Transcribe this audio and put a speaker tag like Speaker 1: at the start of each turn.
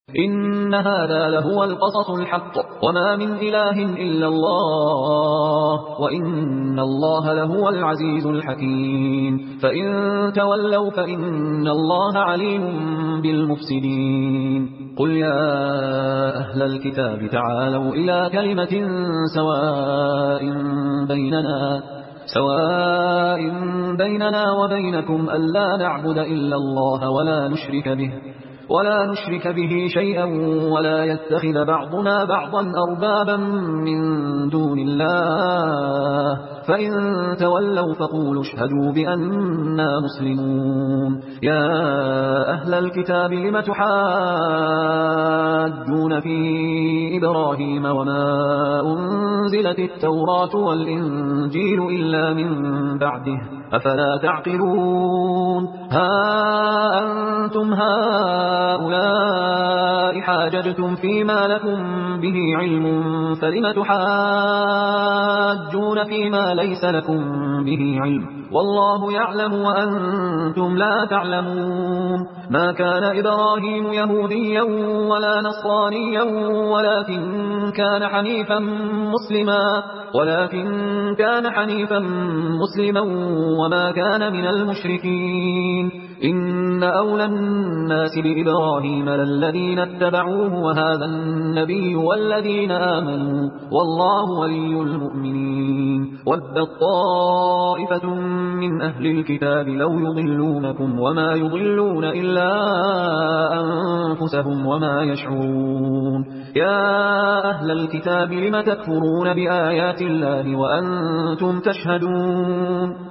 Speaker 1: إن هذا لهو القصص الحق وما من إله إلا الله وإن الله لهو العزيز الحكيم فإن تولوا فإن الله عليم بالمفسدين قل يا أهل الكتاب تعالوا إلى كلمة سواء بيننا وبينكم ألا نعبد إلا الله ولا نشرك به شيئا ولا يتخذ بعضنا بعضا أربابا من دون الله فإن تولوا فقولوا اشهدوا بأننا مسلمون يا أهل الكتاب لم تحاجون في إبراهيم وما أنزلت التوراة والإنجيل إلا من بعده أفلا تعقلون ها أنتم هؤلاء حاججتم فيما لكم به علم فلم تحاجون فيما ليس لكم به علم والله يعلم وأنتم لا تعلمون ما كان إبراهيم يهوديا ولا نصرانيا ولكن كان حنيفا مسلما وما كان من المشركين إن أولى الناس بإبراهيم للذين اتبعوه وهذا النبي والذين آمنوا والله ولي المؤمنين ودت طائفة من أهل الكتاب لو يضلونكم وما يضلون إلا أنفسهم وما يشعرون يا أهل الكتاب لم تكفرون بآيات الله وأنتم تشهدون